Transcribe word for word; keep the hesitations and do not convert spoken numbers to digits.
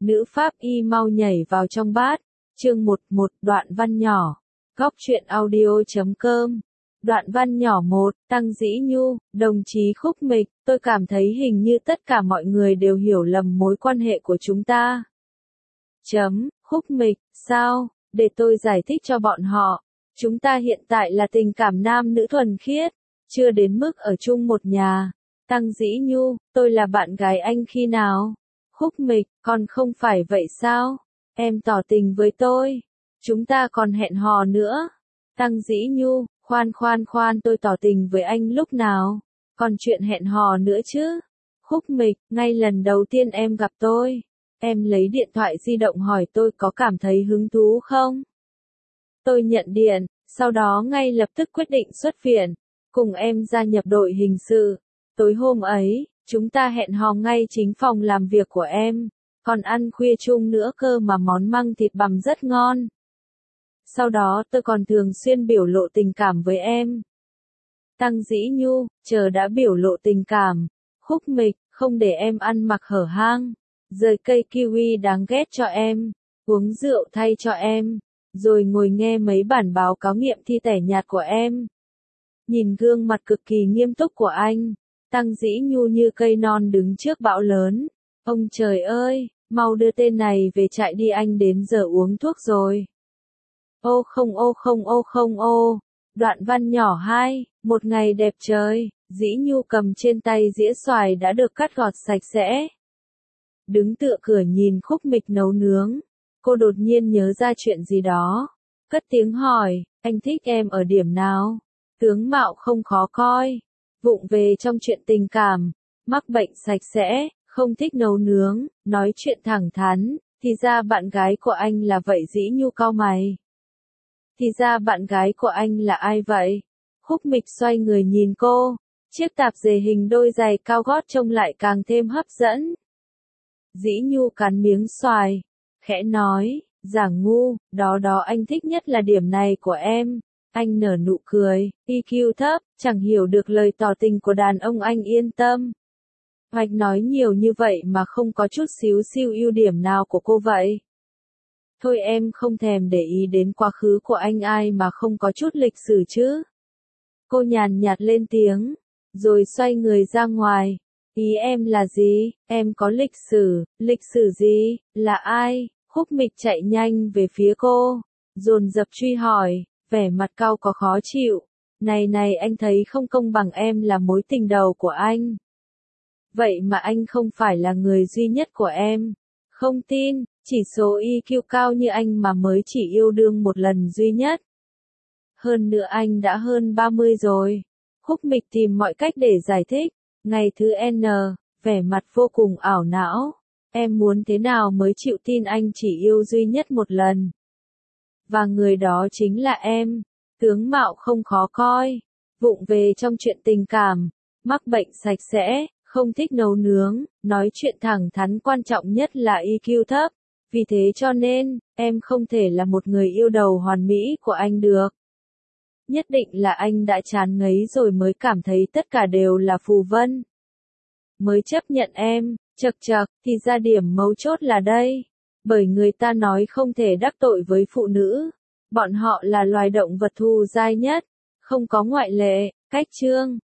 Nữ pháp y mau nhảy vào trong bát. Chương một một đoạn văn nhỏ. Góc truyện audio chấm com. Đoạn văn nhỏ một, Tăng Dĩ Nhu, đồng chí Khúc Mịch, tôi cảm thấy hình như tất cả mọi người đều hiểu lầm mối quan hệ của chúng ta. Chấm, Khúc Mịch, sao, để tôi giải thích cho bọn họ. Chúng ta hiện tại là tình cảm nam nữ thuần khiết, chưa đến mức ở chung một nhà. Tăng Dĩ Nhu, tôi là bạn gái anh khi nào? Khúc Mịch, còn không phải vậy sao? Em tỏ tình với tôi. Chúng ta còn hẹn hò nữa. Tăng Dĩ Nhu, khoan khoan khoan tôi tỏ tình với anh lúc nào? Còn chuyện hẹn hò nữa chứ? Khúc Mịch, ngay lần đầu tiên em gặp tôi, em lấy điện thoại di động hỏi tôi có cảm thấy hứng thú không? Tôi nhận điện, sau đó ngay lập tức quyết định xuất viện, cùng em gia nhập đội hình sự. Tối hôm ấy, chúng ta hẹn hò ngay chính phòng làm việc của em, còn ăn khuya chung nữa cơ mà món măng thịt bằm rất ngon. Sau đó tôi còn thường xuyên biểu lộ tình cảm với em. Tăng Dĩ Nhu, chờ đã biểu lộ tình cảm. Khúc Mịch, không để em ăn mặc hở hang, rời cây kiwi đáng ghét cho em, uống rượu thay cho em, rồi ngồi nghe mấy bản báo cáo nghiệm thi tẻ nhạt của em. Nhìn gương mặt cực kỳ nghiêm túc của anh, Tăng Dĩ Nhu như cây non đứng trước bão lớn. Ông trời ơi, mau đưa tên này về trại đi, anh đến giờ uống thuốc rồi. Ô không ô không ô không ô. Đoạn văn nhỏ hai, một ngày đẹp trời, Dĩ Nhu cầm trên tay dĩa xoài đã được cắt gọt sạch sẽ. Đứng tựa cửa nhìn Khúc Mịch nấu nướng, cô đột nhiên nhớ ra chuyện gì đó. Cất tiếng hỏi, anh thích em ở điểm nào? Tướng mạo không khó coi, vụng về trong chuyện tình cảm, mắc bệnh sạch sẽ, không thích nấu nướng, nói chuyện thẳng thắn, thì ra bạn gái của anh là vậy. Dĩ Nhu cau mày. Thì ra bạn gái của anh là ai vậy? Khúc Mịch xoay người nhìn cô, chiếc tạp dề hình đôi giày cao gót trông lại càng thêm hấp dẫn. Dĩ Nhu cắn miếng xoài, khẽ nói, giả ngu, đó đó anh thích nhất là điểm này của em. Anh nở nụ cười, i kiu thấp, chẳng hiểu được lời tỏ tình của đàn ông. Anh yên tâm. Hoạch nói nhiều như vậy mà không có chút xíu siêu ưu điểm nào của cô vậy. Thôi em không thèm để ý đến quá khứ của anh, ai mà không có chút lịch sử chứ. Cô nhàn nhạt lên tiếng, rồi xoay người ra ngoài. Ý em là gì? Em có lịch sử, lịch sử gì? Là ai? Khúc Mịch chạy nhanh về phía cô, dồn dập truy hỏi, vẻ mặt cau có khó chịu. Này này, anh thấy không công bằng, em là mối tình đầu của anh. Vậy mà anh không phải là người duy nhất của em. Không tin, chỉ số i kiu cao như anh mà mới chỉ yêu đương một lần duy nhất. Hơn nữa anh đã hơn ba mươi rồi. Khúc Mịch tìm mọi cách để giải thích. Ngày thứ N, vẻ mặt vô cùng ảo não. Em muốn thế nào mới chịu tin anh chỉ yêu duy nhất một lần? Và người đó chính là em. Tướng mạo không khó coi, vụng về trong chuyện tình cảm, mắc bệnh sạch sẽ, không thích nấu nướng, nói chuyện thẳng thắn, quan trọng nhất là i kiu thấp. Vì thế cho nên, em không thể là một người yêu đầu hoàn mỹ của anh được. Nhất định là anh đã chán ngấy rồi mới cảm thấy tất cả đều là phù vân, mới chấp nhận em. Chậc chậc, thì ra điểm mấu chốt là đây. Bởi người ta nói không thể đắc tội với phụ nữ. Bọn họ là loài động vật thù dai nhất, không có ngoại lệ. Cách chương